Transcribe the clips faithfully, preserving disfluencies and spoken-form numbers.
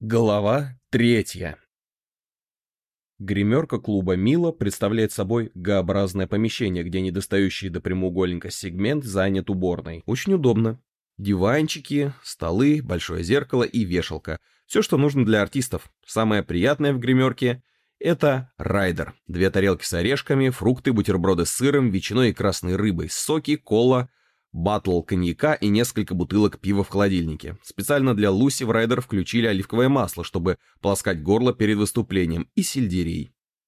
Глава третья. Гримерка клуба «Мила» представляет собой Г-образное помещение, где недостающий до прямоугольника сегмент занят уборной. Очень удобно. Диванчики, столы, большое зеркало и вешалка. Все, что нужно для артистов. Самое приятное в гримерке – это райдер. Две тарелки с орешками, фрукты, бутерброды с сыром, ветчиной и красной рыбой, соки, кола, батл коньяка и несколько бутылок пива в холодильнике. Специально для Луси в райдер включили оливковое масло, чтобы полоскать горло перед выступлением, и сельдерей.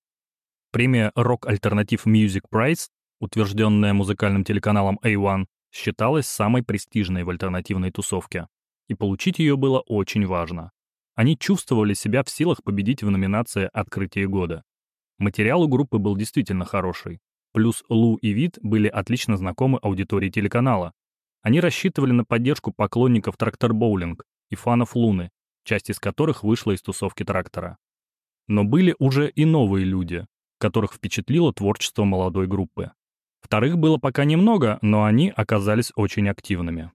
Премия Rock Alternative Music Prize, утвержденная музыкальным телеканалом эй один, считалась самой престижной в альтернативной тусовке. И получить ее было очень важно. Они чувствовали себя в силах победить в номинации «Открытие года». Материал у группы был действительно хороший. Плюс Лу и Вит были отлично знакомы аудитории телеканала. Они рассчитывали на поддержку поклонников Трактор Боулинг и фанов Луны, часть из которых вышла из тусовки Трактора. Но были уже и новые люди, которых впечатлило творчество молодой группы. Вторых было пока немного, но они оказались очень активными.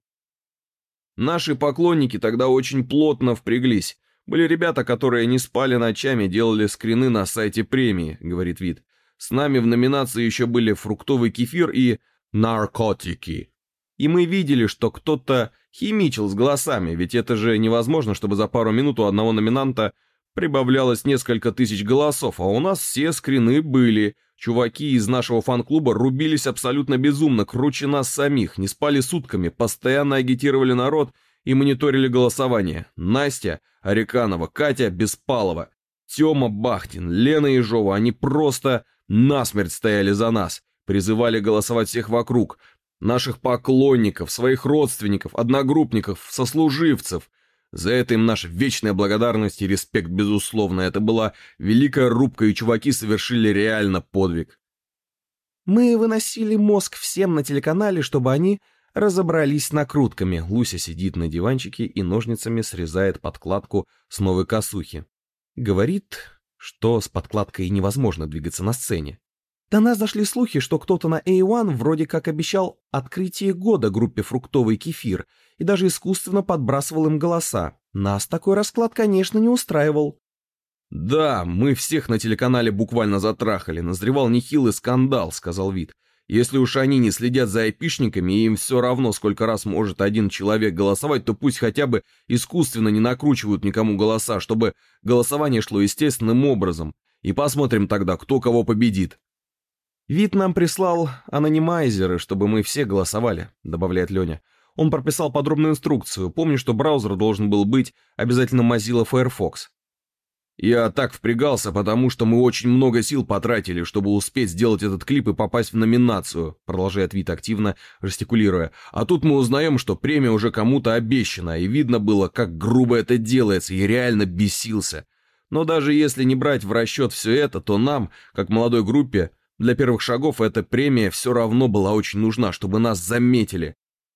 Наши поклонники тогда очень плотно впряглись. Были ребята, которые не спали ночами, делали скрины на сайте премии, говорит Вит. С нами в номинации еще были фруктовый кефир и наркотики. И мы видели, что кто-то химичил с голосами, ведь это же невозможно, чтобы за пару минут у одного номинанта прибавлялось несколько тысяч голосов, а у нас все скрины были. Чуваки из нашего фан-клуба рубились абсолютно безумно, круче нас самих, не спали сутками, постоянно агитировали народ и мониторили голосование. Настя Ариканова, Катя Беспалова, Тёма Бахтин, Лена Ежова, они просто насмерть стояли за нас, призывали голосовать всех вокруг, наших поклонников, своих родственников, одногруппников, сослуживцев. За это им наша вечная благодарность и респект, безусловно. Это была великая рубка, и чуваки совершили реально подвиг. Мы выносили мозг всем на телеканале, чтобы они разобрались с накрутками. Луся сидит на диванчике и ножницами срезает подкладку с новой косухи. Говорит, что с подкладкой невозможно двигаться на сцене. До нас дошли слухи, что кто-то на эй один вроде как обещал открытие года группе «Фруктовый кефир» и даже искусственно подбрасывал им голоса. Нас такой расклад, конечно, не устраивал. «Да, мы всех на телеканале буквально затрахали, назревал нехилый скандал», — сказал Вит. «Если уж они не следят за айпишниками и им все равно, сколько раз может один человек голосовать, то пусть хотя бы искусственно не накручивают никому голоса, чтобы голосование шло естественным образом. И посмотрим тогда, кто кого победит». «Вит нам прислал анонимайзеры, чтобы мы все голосовали», — добавляет Леня. «Он прописал подробную инструкцию. Помню, что браузер должен был быть обязательно Mozilla Firefox». «Я так впрягался, потому что мы очень много сил потратили, чтобы успеть сделать этот клип и попасть в номинацию», продолжает Вит активно, жестикулируя. «А тут мы узнаем, что премия уже кому-то обещана, и видно было, как грубо это делается, и реально бесился. Но даже если не брать в расчет все это, то нам, как молодой группе, для первых шагов эта премия все равно была очень нужна, чтобы нас заметили».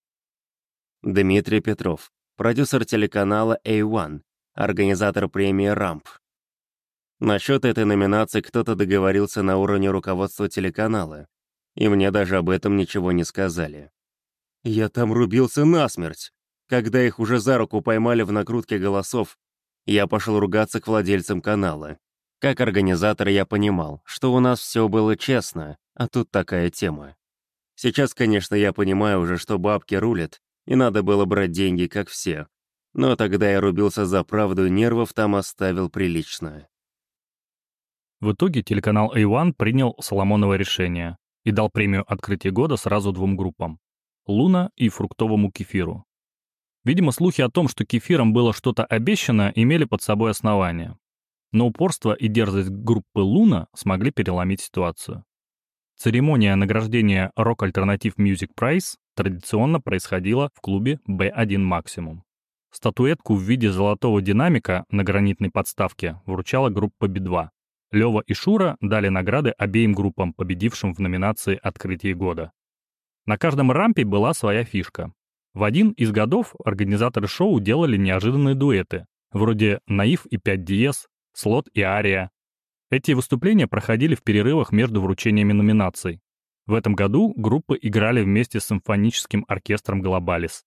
Дмитрий Петров, продюсер телеканала эй один, организатор премии рамп. Насчет этой номинации кто-то договорился на уровне руководства телеканала, и мне даже об этом ничего не сказали. Я там рубился насмерть. Когда их уже за руку поймали в накрутке голосов, я пошел ругаться к владельцам канала. Как организатор я понимал, что у нас все было честно, а тут такая тема. Сейчас, конечно, я понимаю уже, что бабки рулят, и надо было брать деньги, как все. Но тогда я рубился за правду и нервов там оставил прилично. В итоге телеканал эй один принял Соломоново решение и дал премию «Открытие года» сразу двум группам — «Луна» и «Фруктовому кефиру». Видимо, слухи о том, что кефиром было что-то обещано, имели под собой основания. Но упорство и дерзость группы «Луна» смогли переломить ситуацию. Церемония награждения Rock Alternative Music Prize традиционно происходила в клубе би один Maximum. Статуэтку в виде золотого динамика на гранитной подставке вручала группа би два. Лёва и Шура дали награды обеим группам, победившим в номинации «Открытие года». На каждом рампе была своя фишка. В один из годов организаторы шоу делали неожиданные дуэты, вроде «Наив» и «пять диез», «Слот» и «Ария». Эти выступления проходили в перерывах между вручениями номинаций. В этом году группы играли вместе с симфоническим оркестром «Глобалис».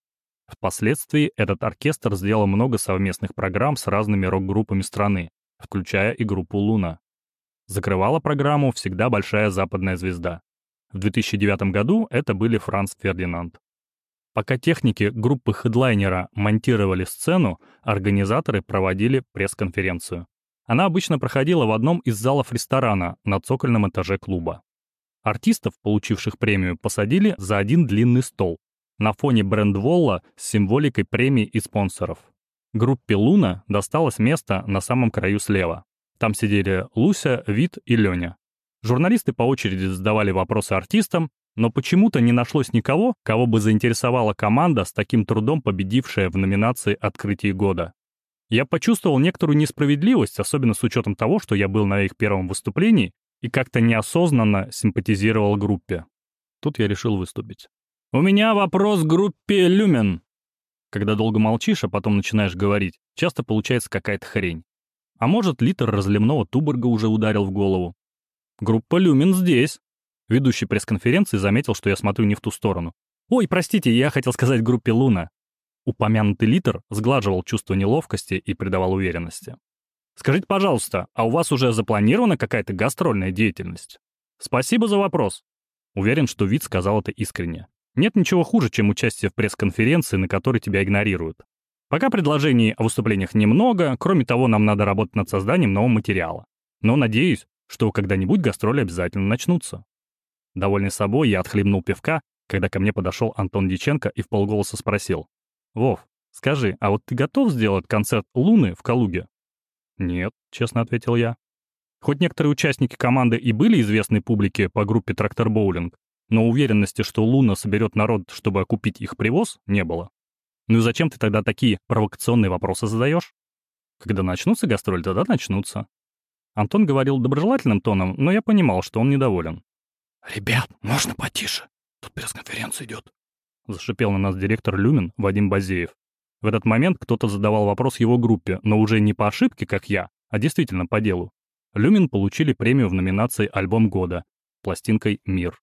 Впоследствии этот оркестр сделал много совместных программ с разными рок-группами страны, включая и группу «Луна». Закрывала программу всегда большая западная звезда. В две тысячи девятом году это были Франц Фердинанд. Пока техники группы хедлайнера монтировали сцену, организаторы проводили пресс-конференцию. Она обычно проходила в одном из залов ресторана на цокольном этаже клуба. Артистов, получивших премию, посадили за один длинный стол на фоне брендволла с символикой премий и спонсоров. Группе «Луна» досталось место на самом краю слева. Там сидели Луся, Вит и Леня. Журналисты по очереди задавали вопросы артистам, но почему-то не нашлось никого, кого бы заинтересовала команда, с таким трудом победившая в номинации «Открытие года». Я почувствовал некоторую несправедливость, особенно с учетом того, что я был на их первом выступлении и как-то неосознанно симпатизировал группе. Тут я решил выступить. «У меня вопрос к группе «Люмен». Когда долго молчишь, а потом начинаешь говорить, часто получается какая-то хрень. А может, литр разливного Туборга уже ударил в голову. Группа «Люмен» здесь. Ведущий пресс-конференции заметил, что я смотрю не в ту сторону. «Ой, простите, я хотел сказать группе «Луна». Упомянутый литр сглаживал чувство неловкости и придавал уверенности. «Скажите, пожалуйста, а у вас уже запланирована какая-то гастрольная деятельность?» «Спасибо за вопрос». Уверен, что Вит сказал это искренне. Нет ничего хуже, чем участие в пресс-конференции, на которой тебя игнорируют. Пока предложений о выступлениях немного, кроме того, нам надо работать над созданием нового материала. Но надеюсь, что когда-нибудь гастроли обязательно начнутся. Довольный собой, я отхлебнул пивка, когда ко мне подошел Антон Дьяченко и вполголоса спросил. «Вов, скажи, а вот ты готов сделать концерт «Луны» в Калуге?» «Нет», — честно ответил я. Хоть некоторые участники команды и были известны публике по группе «Трактор Боулинг», но уверенности, что «Луна» соберет народ, чтобы окупить их привоз, не было. Ну и зачем ты тогда такие провокационные вопросы задаешь? Когда начнутся гастроли, тогда начнутся. Антон говорил доброжелательным тоном, но я понимал, что он недоволен. «Ребят, можно потише? Тут пресс-конференция идет», — зашипел на нас директор «Люмен» Вадим Базеев. В этот момент кто-то задавал вопрос его группе, но уже не по ошибке, как я, а действительно по делу. «Люмен» получили премию в номинации «Альбом года» пластинкой «Мир».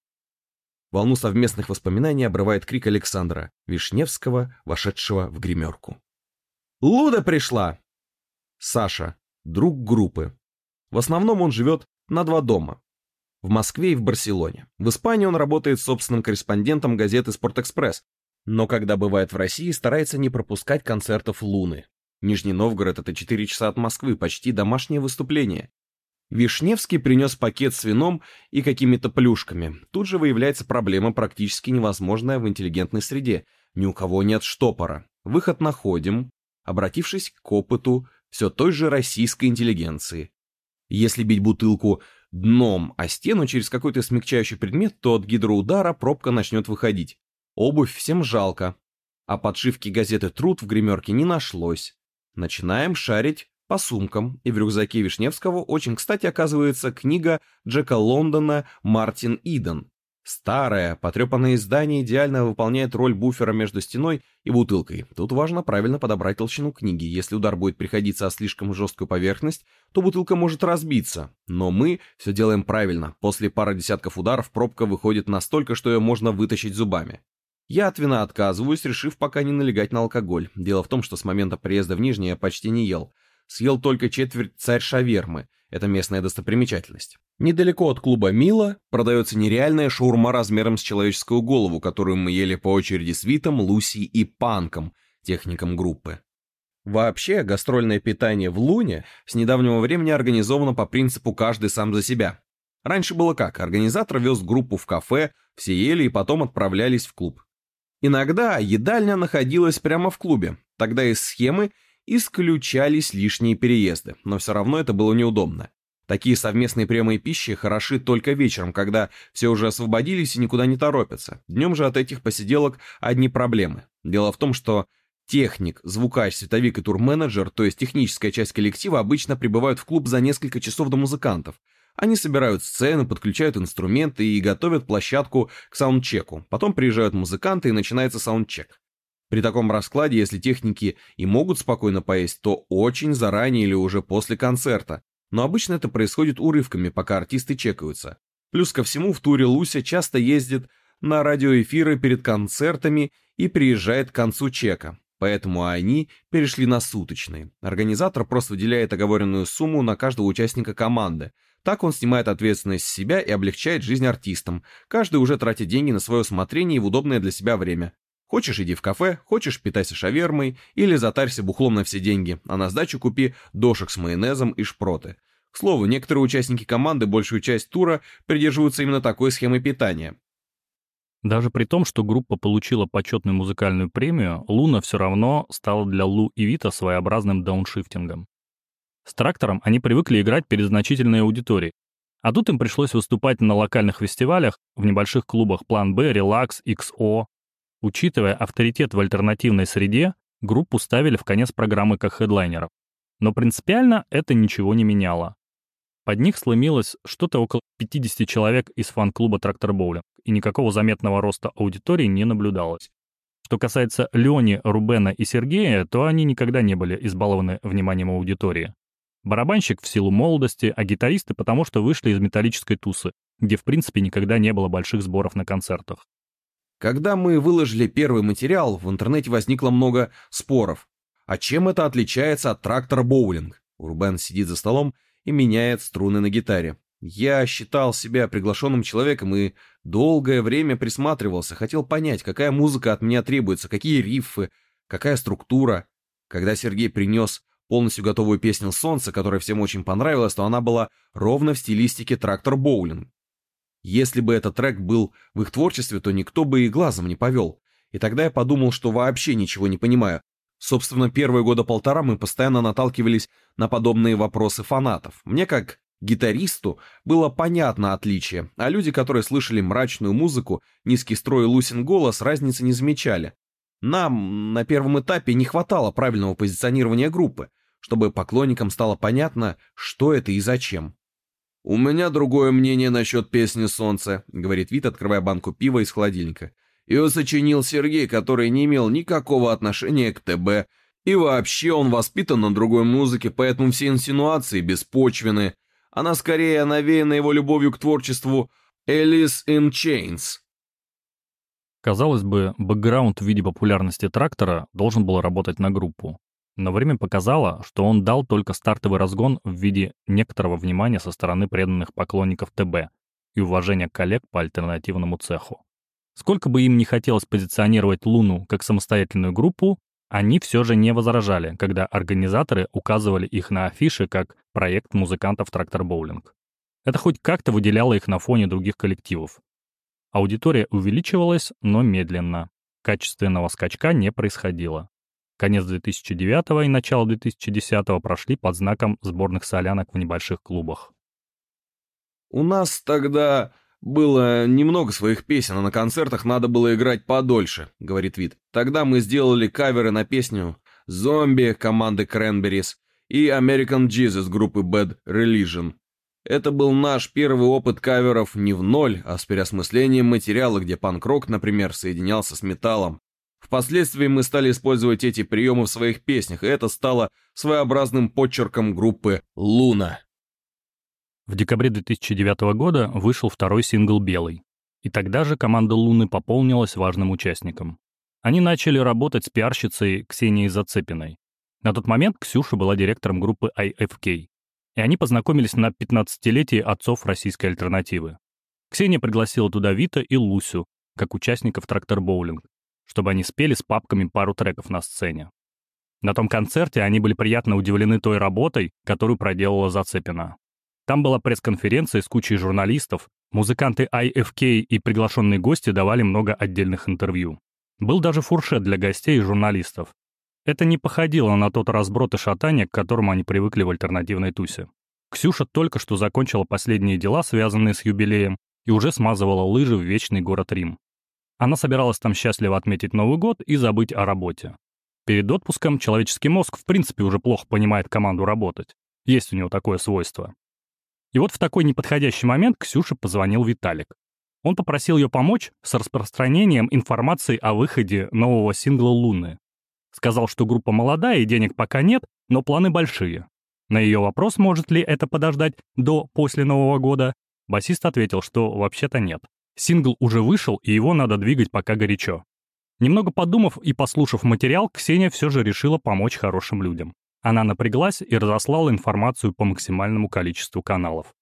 Волну совместных воспоминаний обрывает крик Александра Вишневского, вошедшего в гримерку. «Луда пришла!» Саша, друг группы. В основном он живет на два дома. В Москве и в Барселоне. В Испании он работает собственным корреспондентом газеты «Спортэкспресс», но когда бывает в России, старается не пропускать концертов «Луны». Нижний Новгород — это четыре часа от Москвы, почти домашнее выступление. Вишневский принес пакет с вином и какими-то плюшками. Тут же выявляется проблема, практически невозможная в интеллигентной среде. Ни у кого нет штопора. Выход находим, обратившись к опыту все той же российской интеллигенции. Если бить бутылку дном о стену через какой-то смягчающий предмет, то от гидроудара пробка начнет выходить. Обувь всем жалко. А подшивки газеты «Труд» в гримерке не нашлось. Начинаем шарить по сумкам, и в рюкзаке Вишневского очень кстати оказывается книга Джека Лондона «Мартин Иден». Старое, потрепанное издание идеально выполняет роль буфера между стеной и бутылкой. Тут важно правильно подобрать толщину книги. Если удар будет приходиться о слишком жесткую поверхность, то бутылка может разбиться. Но мы все делаем правильно. После пары десятков ударов пробка выходит настолько, что ее можно вытащить зубами. Я от вина отказываюсь, решив пока не налегать на алкоголь. Дело в том, что с момента приезда в Нижний я почти не ел. Съел только четверть царь шавермы. Это местная достопримечательность. Недалеко от клуба «Мила» продается нереальная шаурма размером с человеческую голову, которую мы ели по очереди с Витом, Лусей и Панком, техником группы. Вообще, гастрольное питание в «Луне» с недавнего времени организовано по принципу «каждый сам за себя». Раньше было как? Организатор вез группу в кафе, все ели и потом отправлялись в клуб. Иногда едальня находилась прямо в клубе. Тогда из схемы исключались лишние переезды, но все равно это было неудобно. Такие совместные приемы пищи хороши только вечером, когда все уже освободились и никуда не торопятся. Днем же от этих посиделок одни проблемы. Дело в том, что техник, звукач, световик и турменеджер, то есть техническая часть коллектива, обычно прибывают в клуб за несколько часов до музыкантов. Они собирают сцены, подключают инструменты и готовят площадку к саундчеку. Потом приезжают музыканты и начинается саундчек. При таком раскладе, если техники и могут спокойно поесть, то очень заранее или уже после концерта. Но обычно это происходит урывками, пока артисты чекаются. Плюс ко всему в туре Луся часто ездит на радиоэфиры перед концертами и приезжает к концу чека. Поэтому они перешли на суточные. Организатор просто выделяет оговоренную сумму на каждого участника команды. Так он снимает ответственность с себя и облегчает жизнь артистам. Каждый уже тратит деньги на свое усмотрение и в удобное для себя время. Хочешь, иди в кафе, хочешь, питайся шавермой или затарься бухлом на все деньги, а на сдачу купи дошек с майонезом и шпроты. К слову, некоторые участники команды большую часть тура придерживаются именно такой схемы питания. Даже при том, что группа получила почетную музыкальную премию, Луна все равно стала для Лу и Вита своеобразным дауншифтингом. С Трактором они привыкли играть перед значительной аудиторией, а тут им пришлось выступать на локальных фестивалях, в небольших клубах План Б, Релакс, икс о. Учитывая авторитет в альтернативной среде, группу ставили в конец программы как хедлайнеров. Но принципиально это ничего не меняло. Под них сломилось что-то около пятьдесят человек из фан-клуба «Трактор Боулинг», и никакого заметного роста аудитории не наблюдалось. Что касается Лёни, Рубена и Сергея, то они никогда не были избалованы вниманием аудитории. Барабанщик в силу молодости, а гитаристы потому что вышли из металлической тусы, где в принципе никогда не было больших сборов на концертах. Когда мы выложили первый материал, в интернете возникло много споров. А чем это отличается от «Трактора Боулинг»? Рубен сидит за столом и меняет струны на гитаре. Я считал себя приглашенным человеком и долгое время присматривался, хотел понять, какая музыка от меня требуется, какие риффы, какая структура. Когда Сергей принес полностью готовую песню «Солнце», которая всем очень понравилась, то она была ровно в стилистике «Трактор Боулинг». Если бы этот трек был в их творчестве, то никто бы и глазом не повел. И тогда я подумал, что вообще ничего не понимаю. Собственно, первые года полтора мы постоянно наталкивались на подобные вопросы фанатов. Мне, как гитаристу, было понятно отличие, а люди, которые слышали мрачную музыку, низкий строй и Лусин голос, разницы не замечали. Нам на первом этапе не хватало правильного позиционирования группы, чтобы поклонникам стало понятно, что это и зачем. «У меня другое мнение насчет песни «Солнце», — говорит Вит, открывая банку пива из холодильника. Ее сочинил Сергей, который не имел никакого отношения к ТБ. И вообще он воспитан на другой музыке, поэтому все инсинуации беспочвены. Она скорее навеяна его любовью к творчеству Alice in Chains». Казалось бы, бэкграунд в виде популярности Трактора должен был работать на группу. Но время показало, что он дал только стартовый разгон в виде некоторого внимания со стороны преданных поклонников ТБ и уважения коллег по альтернативному цеху. Сколько бы им ни хотелось позиционировать Луну как самостоятельную группу, они все же не возражали, когда организаторы указывали их на афише как проект музыкантов «Трактор Боулинг». Это хоть как-то выделяло их на фоне других коллективов. Аудитория увеличивалась, но медленно. Качественного скачка не происходило. Конец две тысячи девятого и начало две тысячи десятого прошли под знаком сборных солянок в небольших клубах. «У нас тогда было немного своих песен, а на концертах надо было играть подольше», — говорит Вит. «Тогда мы сделали каверы на песню «Зомби» команды Cranberries и «American Jesus» группы Bad Religion. Это был наш первый опыт каверов не в ноль, а с переосмыслением материала, где панк-рок, например, соединялся с металлом. Впоследствии мы стали использовать эти приемы в своих песнях, и это стало своеобразным подчерком группы «Луна». В декабре две тысячи девятого года вышел второй сингл «Белый». И тогда же команда «Луны» пополнилась важным участником. Они начали работать с пиарщицей Ксенией Зацепиной. На тот момент Ксюша была директором группы ай эф кей. И они познакомились на пятнадцатилетии отцов российской альтернативы. Ксения пригласила туда Вита и Лусю, как участников «Трактор Боулинг», чтобы они спели с папками пару треков на сцене. На том концерте они были приятно удивлены той работой, которую проделала Зацепина. Там была пресс-конференция с кучей журналистов, музыканты ай эф кей и приглашенные гости давали много отдельных интервью. Был даже фуршет для гостей и журналистов. Это не походило на тот разброд и шатание, к которому они привыкли в альтернативной тусе. Ксюша только что закончила последние дела, связанные с юбилеем, и уже смазывала лыжи в вечный город Рим. Она собиралась там счастливо отметить Новый год и забыть о работе. Перед отпуском человеческий мозг в принципе уже плохо понимает команду работать. Есть у него такое свойство. И вот в такой неподходящий момент Ксюше позвонил Виталик. Он попросил ее помочь с распространением информации о выходе нового сингла «Луны». Сказал, что группа молодая и денег пока нет, но планы большие. На ее вопрос, может ли это подождать до после Нового года, басист ответил, что вообще-то нет. Сингл уже вышел, и его надо двигать пока горячо. Немного подумав и послушав материал, Ксения все же решила помочь хорошим людям. Она напряглась и разослала информацию по максимальному количеству каналов.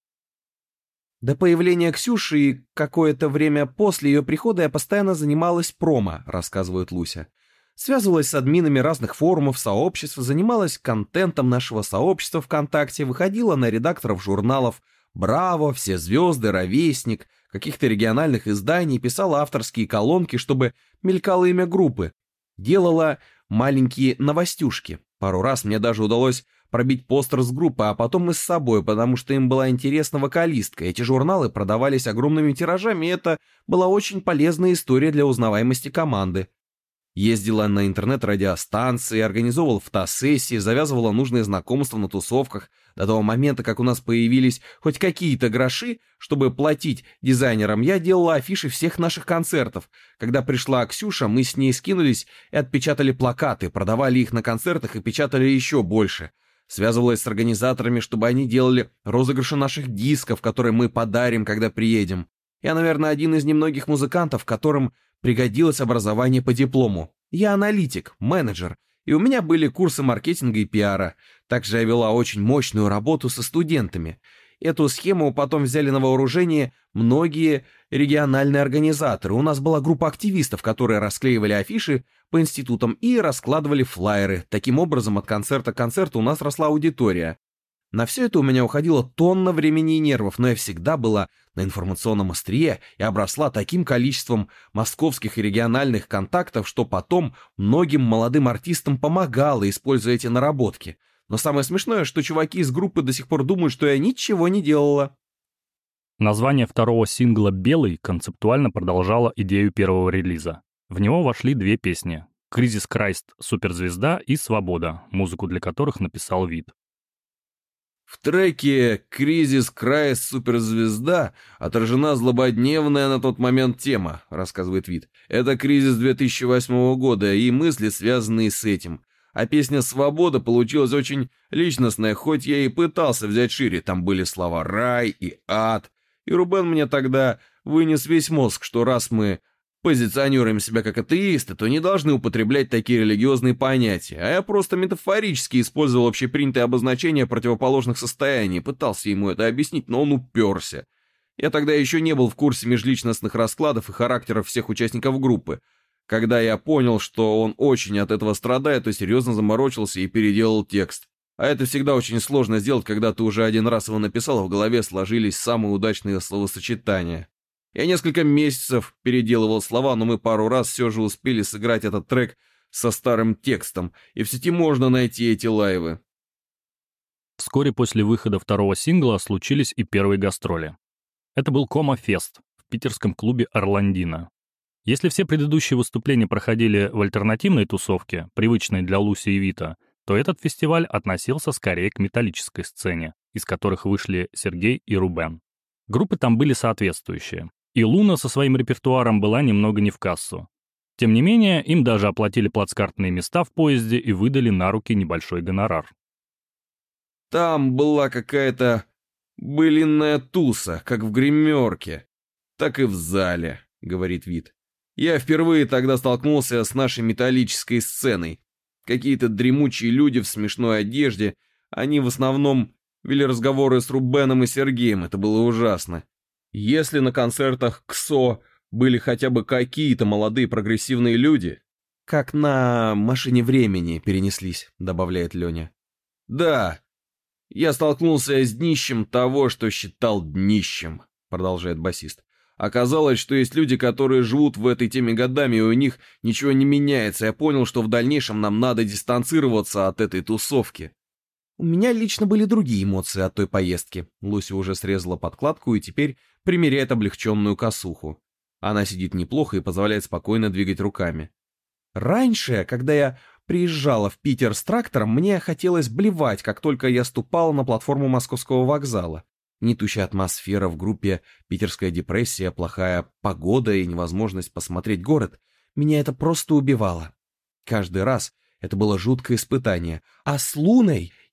До появления Ксюши и какое-то время после ее прихода я постоянно занималась промо, рассказывает Луся. Связывалась с админами разных форумов, сообществ, занималась контентом нашего сообщества ВКонтакте, выходила на редакторов журналов «Браво», «Все звезды», «Ровесник», каких-то региональных изданий, писала авторские колонки, чтобы мелькало имя группы. Делала маленькие новостюшки. Пару раз мне даже удалось пробить постер с группы, а потом и с собой, потому что им была интересна вокалистка. Эти журналы продавались огромными тиражами, и это была очень полезная история для узнаваемости команды. Ездила на интернет-радиостанции, организовывала фотосессии, завязывала нужные знакомства на тусовках до того момента, как у нас появились хоть какие-то гроши, чтобы платить дизайнерам. Я делала афиши всех наших концертов. Когда пришла Ксюша, мы с ней скинулись и отпечатали плакаты, продавали их на концертах и печатали еще больше. Связывалась с организаторами, чтобы они делали розыгрыши наших дисков, которые мы подарим, когда приедем. Я, наверное, один из немногих музыкантов, которым пригодилось образование по диплому. Я аналитик, менеджер, и у меня были курсы маркетинга и пиара. Также я вела очень мощную работу со студентами. Эту схему потом взяли на вооружение многие региональные организаторы. У нас была группа активистов, которые расклеивали афиши по институтам и раскладывали флаеры. Таким образом, от концерта к концерту у нас росла аудитория. На все это у меня уходило тонна времени и нервов, но я всегда была на информационном острие и обросла таким количеством московских и региональных контактов, что потом многим молодым артистам помогала, используя эти наработки. Но самое смешное, что чуваки из группы до сих пор думают, что я ничего не делала. Название второго сингла «Белый» концептуально продолжало идею первого релиза. В него вошли две песни «Кризис Крайст. Суперзвезда» и «Свобода», музыку для которых написал Вид. В треке «Кризис Крайст. Суперзвезда» отражена злободневная на тот момент тема, рассказывает Вид. Это кризис две тысячи восьмого года и мысли, связанные с этим. А песня «Свобода» получилась очень личностная, хоть я и пытался взять шире. Там были слова «рай» и «ад». И Рубен мне тогда вынес весь мозг, что раз мы позиционируем себя как атеисты, то не должны употреблять такие религиозные понятия. А я просто метафорически использовал общепринятые обозначения противоположных состояний, пытался ему это объяснить, но он уперся. Я тогда еще не был в курсе межличностных раскладов и характеров всех участников группы. Когда я понял, что он очень от этого страдает, то серьезно заморочился и переделал текст. А это всегда очень сложно сделать, когда ты уже один раз его написал, а в голове сложились самые удачные словосочетания. Я несколько месяцев переделывал слова, но мы пару раз все же успели сыграть этот трек со старым текстом, и в сети можно найти эти лайвы. Вскоре после выхода второго сингла случились и первые гастроли. Это был Кома-фест в питерском клубе «Орландина». Если все предыдущие выступления проходили в альтернативной тусовке, привычной для Луси и Вита, то этот фестиваль относился скорее к металлической сцене, из которых вышли Сергей и Рубен. Группы там были соответствующие. И Луна со своим репертуаром была немного не в кассу. Тем не менее, им даже оплатили плацкартные места в поезде и выдали на руки небольшой гонорар. Там была какая-то былинная туса, как в гримерке, так и в зале, говорит Вид. Я впервые тогда столкнулся с нашей металлической сценой. Какие-то дремучие люди в смешной одежде, они в основном вели разговоры с Рубеном и Сергеем, это было ужасно. Если на концертах КСО были хотя бы какие-то молодые прогрессивные люди, как на машине времени перенеслись, добавляет Леня. Да, я столкнулся с днищем того, что считал днищем, продолжает басист. Оказалось, что есть люди, которые живут в этой теме годами, и у них ничего не меняется. Я понял, что в дальнейшем нам надо дистанцироваться от этой тусовки. У меня лично были другие эмоции от той поездки. Луся уже срезала подкладку и теперь примеряет облегченную косуху. Она сидит неплохо и позволяет спокойно двигать руками. Раньше, когда я приезжала в Питер с трактором, мне хотелось блевать, как только я ступала на платформу Московского вокзала. Гнетущая атмосфера в группе, питерская депрессия, плохая погода и невозможность посмотреть город. Меня это просто убивало. Каждый раз это было жуткое испытание. А с Луной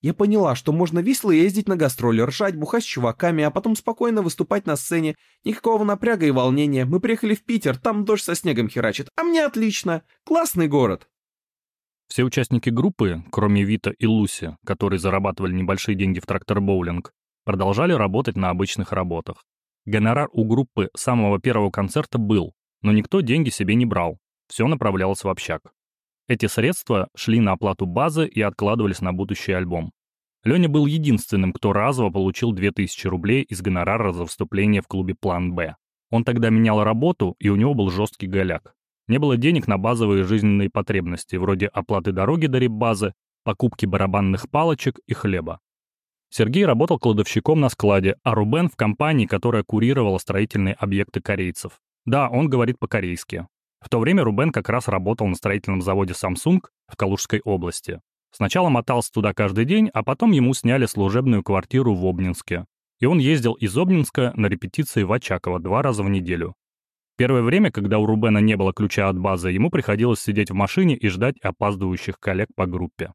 Я поняла, что можно весело ездить на гастроли, ржать, бухать с чуваками, а потом спокойно выступать на сцене. Никакого напряга и волнения. Мы приехали в Питер, там дождь со снегом херачит. А мне отлично. Классный город. Все участники группы, кроме Вита и Луси, которые зарабатывали небольшие деньги в трактор-боулинг, продолжали работать на обычных работах. Гонорар у группы с самого первого концерта был, но никто деньги себе не брал. Все направлялось в общак. Эти средства шли на оплату базы и откладывались на будущий альбом. Леня был единственным, кто разово получил две тысячи рублей из гонорара за выступление в клубе «План Б». Он тогда менял работу, и у него был жесткий голяк. Не было денег на базовые жизненные потребности, вроде оплаты дороги до риббазы, покупки барабанных палочек и хлеба. Сергей работал кладовщиком на складе, а Рубен в компании, которая курировала строительные объекты корейцев. Да, он говорит по-корейски. В то время Рубен как раз работал на строительном заводе Samsung в Калужской области. Сначала мотался туда каждый день, а потом ему сняли служебную квартиру в Обнинске. И он ездил из Обнинска на репетиции в Очаково два раза в неделю. Первое время, когда у Рубена не было ключа от базы, ему приходилось сидеть в машине и ждать опаздывающих коллег по группе.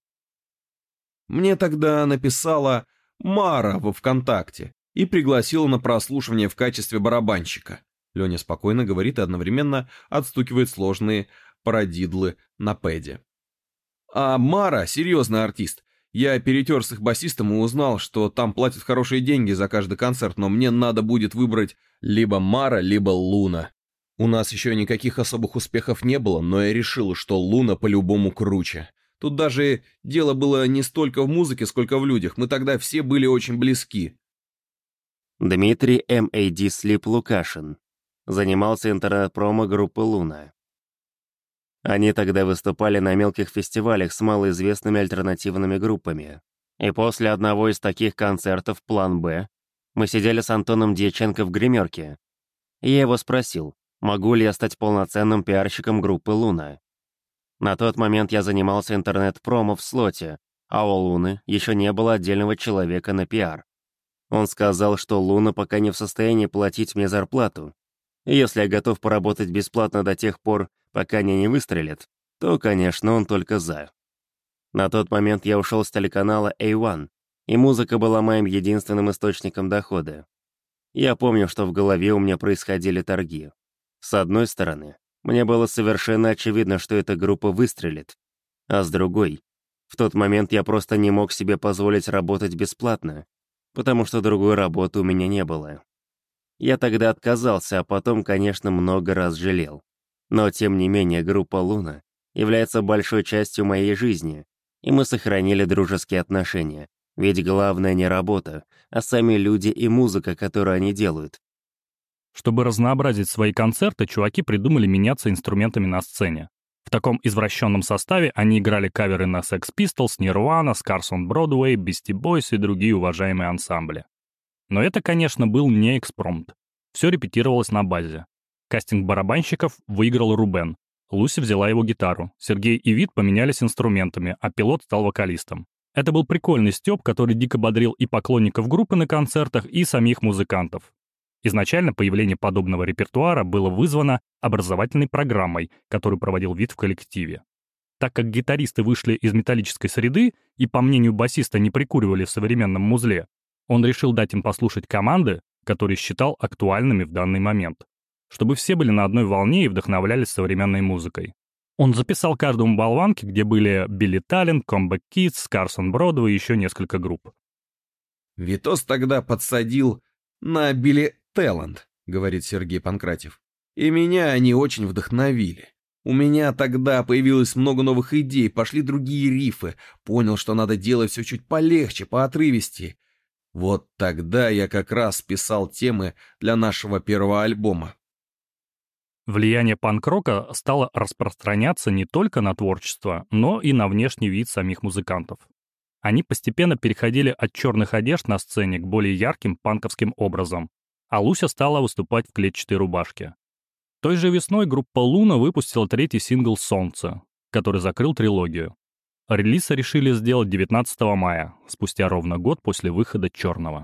Мне тогда написала Мара во ВКонтакте и пригласила на прослушивание в качестве барабанщика. Леня спокойно говорит и одновременно отстукивает сложные парадидлы на пэде. А Мара — серьезный артист. Я перетер с их басистом и узнал, что там платят хорошие деньги за каждый концерт, но мне надо будет выбрать либо Мара, либо Луна. У нас еще никаких особых успехов не было, но я решил, что Луна по-любому круче. Тут даже дело было не столько в музыке, сколько в людях. Мы тогда все были очень близки. Дмитрий эм эй ди Слип Лукашин. Занимался интернет-промо группы «Луна». Они тогда выступали на мелких фестивалях с малоизвестными альтернативными группами. И после одного из таких концертов «План Б» мы сидели с Антоном Дьяченко в гримерке. И я его спросил, могу ли я стать полноценным пиарщиком группы «Луна». На тот момент я занимался интернет-промо в слоте, а у «Луны» еще не было отдельного человека на пиар. Он сказал, что «Луна» пока не в состоянии платить мне зарплату. И если я готов поработать бесплатно до тех пор, пока они не выстрелят, то, конечно, он только за. На тот момент я ушел с телеканала эй один, и музыка была моим единственным источником дохода. Я помню, что в голове у меня происходили торги. С одной стороны, мне было совершенно очевидно, что эта группа выстрелит, а с другой, в тот момент я просто не мог себе позволить работать бесплатно, потому что другой работы у меня не было. Я тогда отказался, а потом, конечно, много раз жалел. Но, тем не менее, группа «Луна» является большой частью моей жизни, и мы сохранили дружеские отношения. Ведь главное не работа, а сами люди и музыка, которую они делают. Чтобы разнообразить свои концерты, чуваки придумали меняться инструментами на сцене. В таком извращенном составе они играли каверы на Sex Pistols, Nirvana, Scars on Broadway, Beastie Boys и другие уважаемые ансамбли. Но это, конечно, был не экспромт. Все репетировалось на базе. Кастинг барабанщиков выиграл Рубен. Луси взяла его гитару. Сергей и Вит поменялись инструментами, а пилот стал вокалистом. Это был прикольный стёб, который дико бодрил и поклонников группы на концертах, и самих музыкантов. Изначально появление подобного репертуара было вызвано образовательной программой, которую проводил Вит в коллективе. Так как гитаристы вышли из металлической среды и, по мнению басиста, не прикуривали в современном музле, он решил дать им послушать команды, которые считал актуальными в данный момент, чтобы все были на одной волне и вдохновлялись современной музыкой. Он записал каждому болванки, где были Billy Talent, Comeback Kids, Scars on Broadway и еще несколько групп. «Витос тогда подсадил на Billy Talent», — говорит Сергей Панкратьев. «И меня они очень вдохновили. У меня тогда появилось много новых идей, пошли другие рифы, понял, что надо делать все чуть полегче, поотрывистее. Вот тогда я как раз писал темы для нашего первого альбома». Влияние панк-рока стало распространяться не только на творчество, но и на внешний вид самих музыкантов. Они постепенно переходили от черных одежд на сцене к более ярким панковским образам, а Луся стала выступать в клетчатой рубашке. Той же весной группа «Луна» выпустила третий сингл «Солнце», который закрыл трилогию. Релиз решили сделать девятнадцатого мая, спустя ровно год после выхода «Черного».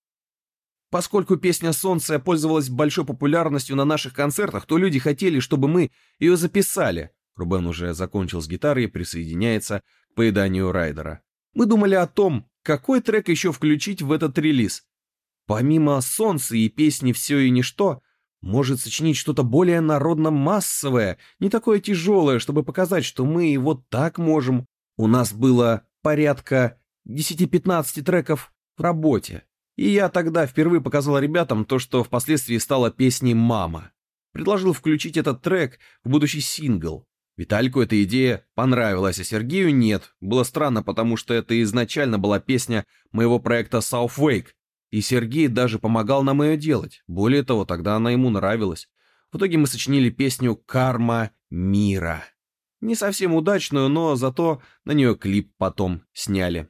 Поскольку песня «Солнце» пользовалась большой популярностью на наших концертах, то люди хотели, чтобы мы ее записали. Рубен уже закончил с гитарой и присоединяется к поеданию Райдера. Мы думали о том, какой трек еще включить в этот релиз? Помимо «Солнца» и песни «Все и ничто», может сочинить что-то более народно-массовое, не такое тяжелое, чтобы показать, что мы и вот так можем. У нас было порядка десять-пятнадцать треков в работе. И я тогда впервые показал ребятам то, что впоследствии стало песней «Мама». Предложил включить этот трек в будущий сингл. Виталику эта идея понравилась, а Сергею нет. Было странно, потому что это изначально была песня моего проекта Southwake. И Сергей даже помогал нам ее делать. Более того, тогда она ему нравилась. В итоге мы сочинили песню «Карма мира». Не совсем удачную, но зато на нее клип потом сняли.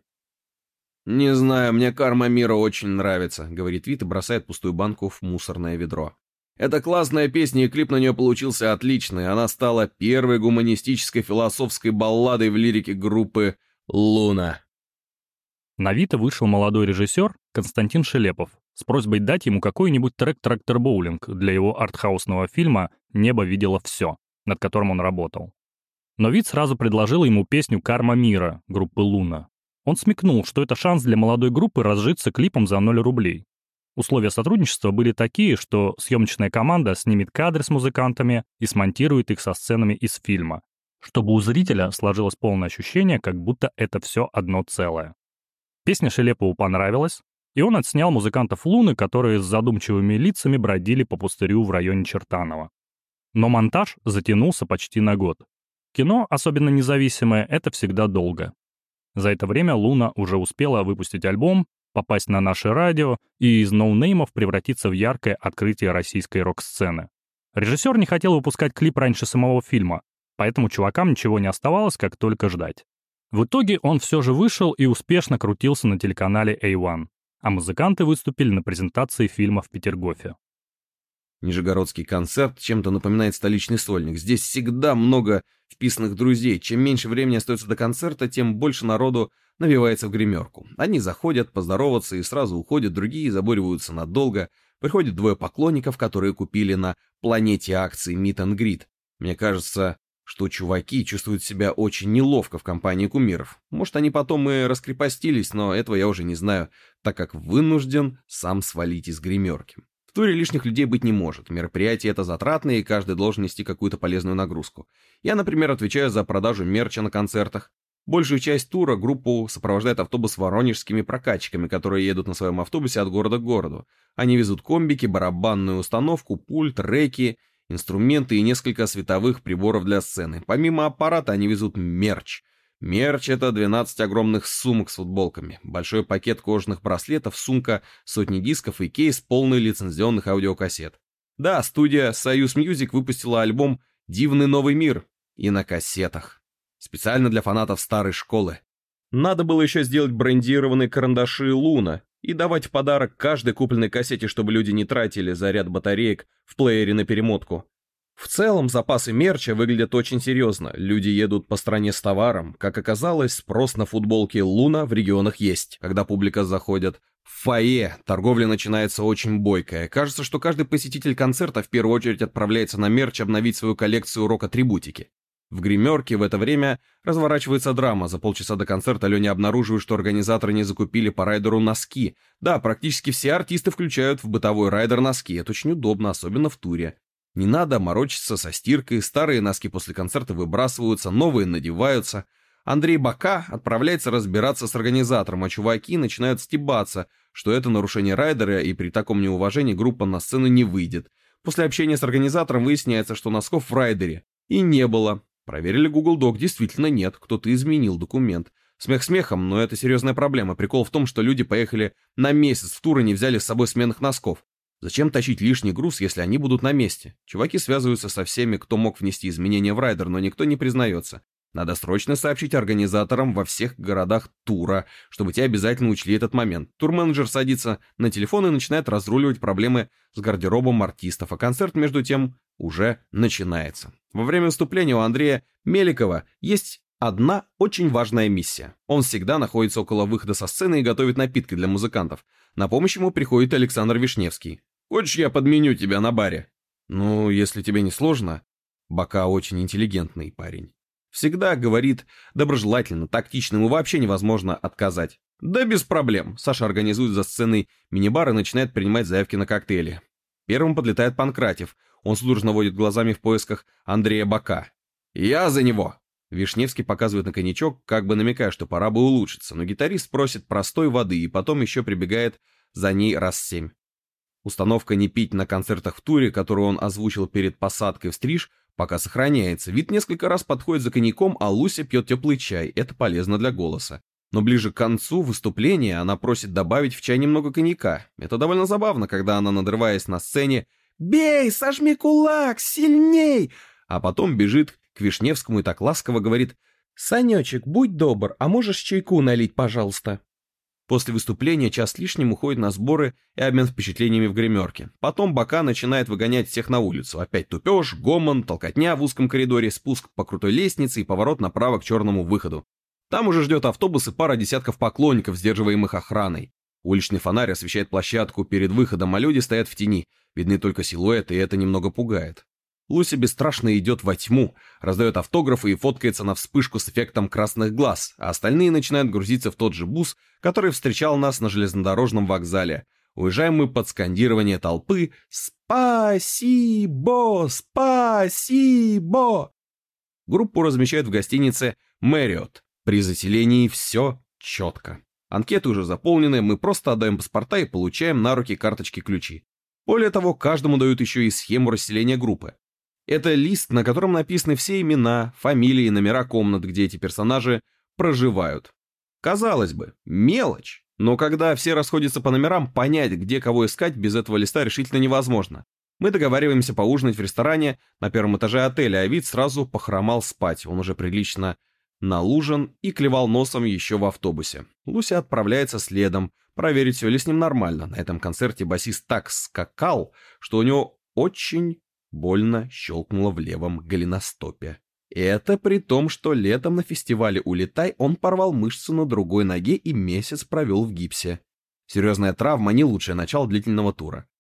«Не знаю, мне «Карма мира» очень нравится», — говорит Вит и бросает пустую банку в мусорное ведро. «Это классная песня, и клип на нее получился отличный. Она стала первой гуманистической философской балладой в лирике группы «Луна». На Вита вышел молодой режиссер Константин Шелепов с просьбой дать ему какой-нибудь трек «Трактор Боулинг» для его артхаусного фильма «Небо видело все», над которым он работал. Но Вит сразу предложил ему песню «Карма мира» группы «Луна». Он смекнул, что это шанс для молодой группы разжиться клипом за ноль рублей. Условия сотрудничества были такие, что съемочная команда снимет кадры с музыкантами и смонтирует их со сценами из фильма, чтобы у зрителя сложилось полное ощущение, как будто это все одно целое. Песня Шелепову понравилась, и он отснял музыкантов «Луны», которые с задумчивыми лицами бродили по пустырю в районе Чертаново. Но монтаж затянулся почти на год. Кино, особенно независимое, это всегда долго. За это время «Луна» уже успела выпустить альбом, попасть на наше радио и из ноунеймов превратиться в яркое открытие российской рок-сцены. Режиссер не хотел выпускать клип раньше самого фильма, поэтому чувакам ничего не оставалось, как только ждать. В итоге он все же вышел и успешно крутился на телеканале эй один, а музыканты выступили на презентации фильма в Петергофе. Нижегородский концерт чем-то напоминает столичный сольник. Здесь всегда много вписанных друзей. Чем меньше времени остается до концерта, тем больше народу навивается в гримерку. Они заходят поздороваться и сразу уходят, другие забуриваются надолго. Приходят двое поклонников, которые купили на планете акции Meet and Greet. Мне кажется, что чуваки чувствуют себя очень неловко в компании кумиров. Может, они потом и раскрепостились, но этого я уже не знаю, так как вынужден сам свалить из гримерки. В туре лишних людей быть не может. Мероприятие это затратное, и каждый должен нести какую-то полезную нагрузку. Я, например, отвечаю за продажу мерча на концертах. Большую часть тура группу сопровождает автобус с воронежскими прокатчиками, которые едут на своем автобусе от города к городу. Они везут комбики, барабанную установку, пульт, рэки, инструменты и несколько световых приборов для сцены. Помимо аппарата они везут мерч. Мерч — это двенадцать огромных сумок с футболками, большой пакет кожаных браслетов, сумка, сотни дисков и кейс, полный лицензионных аудиокассет. Да, студия «Союз Мьюзик» выпустила альбом «Дивный новый мир» и на кассетах. Специально для фанатов старой школы. Надо было еще сделать брендированные карандаши «Луна» и давать в подарок каждой купленной кассете, чтобы люди не тратили заряд батареек в плеере на перемотку. В целом, запасы мерча выглядят очень серьезно. Люди едут по стране с товаром. Как оказалось, спрос на футболки «Луна» в регионах есть. Когда публика заходит в фойе, торговля начинается очень бойкая. Кажется, что каждый посетитель концерта в первую очередь отправляется на мерч обновить свою коллекцию рок-атрибутики. В гримерке в это время разворачивается драма. За полчаса до концерта Леня обнаруживает, что организаторы не закупили по райдеру носки. Да, практически все артисты включают в бытовой райдер носки. Это очень удобно, особенно в туре. Не надо морочиться со стиркой, старые носки после концерта выбрасываются, новые надеваются. Андрей Бака отправляется разбираться с организатором, а чуваки начинают стебаться, что это нарушение райдера, и при таком неуважении группа на сцену не выйдет. После общения с организатором выясняется, что носков в райдере и не было. Проверили Google Doc, действительно нет, кто-то изменил документ. Смех смехом, но это серьезная проблема. Прикол в том, что люди поехали на месяц в тур и не взяли с собой сменных носков. Зачем тащить лишний груз, если они будут на месте? Чуваки связываются со всеми, кто мог внести изменения в райдер, но никто не признается. Надо срочно сообщить организаторам во всех городах тура, чтобы те обязательно учли этот момент. Турменеджер садится на телефон и начинает разруливать проблемы с гардеробом артистов, а концерт, между тем, уже начинается. Во время выступления у Андрея Меликова есть одна очень важная миссия. Он всегда находится около выхода со сцены и готовит напитки для музыкантов. На помощь ему приходит Александр Вишневский. «Хочешь, я подменю тебя на баре?» «Ну, если тебе не сложно». Бака очень интеллигентный парень. Всегда говорит доброжелательно, тактично, ему вообще невозможно отказать. Да без проблем. Саша организует за сценой мини-бар и начинает принимать заявки на коктейли. Первым подлетает Панкратев. Он судорожно водит глазами в поисках Андрея Бака. «Я за него!» Вишневский показывает на коньячок, как бы намекая, что пора бы улучшиться, но гитарист просит простой воды и потом еще прибегает за ней раз семь. Установка «не пить» на концертах в туре, которую он озвучил перед посадкой в стриж, пока сохраняется. Вид несколько раз подходит за коньяком, а Луся пьет теплый чай. Это полезно для голоса. Но ближе к концу выступления она просит добавить в чай немного коньяка. Это довольно забавно, когда она, надрываясь на сцене, «Бей, сожми кулак, сильней!» А потом бежит к Вишневскому и так ласково говорит: «Санечек, будь добр, а можешь чайку налить, пожалуйста?» После выступления час с лишним уходит на сборы и обмен впечатлениями в гримерке. Потом Бака начинает выгонять всех на улицу. Опять тупеж, гомон, толкотня в узком коридоре, спуск по крутой лестнице и поворот направо к черному выходу. Там уже ждет автобус и пара десятков поклонников, сдерживаемых охраной. Уличный фонарь освещает площадку перед выходом, а люди стоят в тени. Видны только силуэты, и это немного пугает. Луся бесстрашно идет во тьму, раздает автографы и фоткается на вспышку с эффектом красных глаз, а остальные начинают грузиться в тот же бус, который встречал нас на железнодорожном вокзале. Уезжаем мы под скандирование толпы «Спасибо! Спасибо!». Группу размещают в гостинице «Мэриот». При заселении все четко. Анкеты уже заполнены, мы просто отдаем паспорта и получаем на руки карточки-ключи. Более того, каждому дают еще и схему расселения группы. Это лист, на котором написаны все имена, фамилии и номера комнат, где эти персонажи проживают. Казалось бы, мелочь, но когда все расходятся по номерам, понять, где кого искать, без этого листа решительно невозможно. Мы договариваемся поужинать в ресторане на первом этаже отеля, а Вит сразу похромал спать, он уже прилично налужен и клевал носом еще в автобусе. Луся отправляется следом, проверить, все ли с ним нормально. На этом концерте басист так скакал, что у него очень больно щелкнуло в левом голеностопе. Это при том, что летом на фестивале «Улетай» он порвал мышцу на другой ноге и месяц провел в гипсе. Серьезная травма — не лучшее начало длительного тура.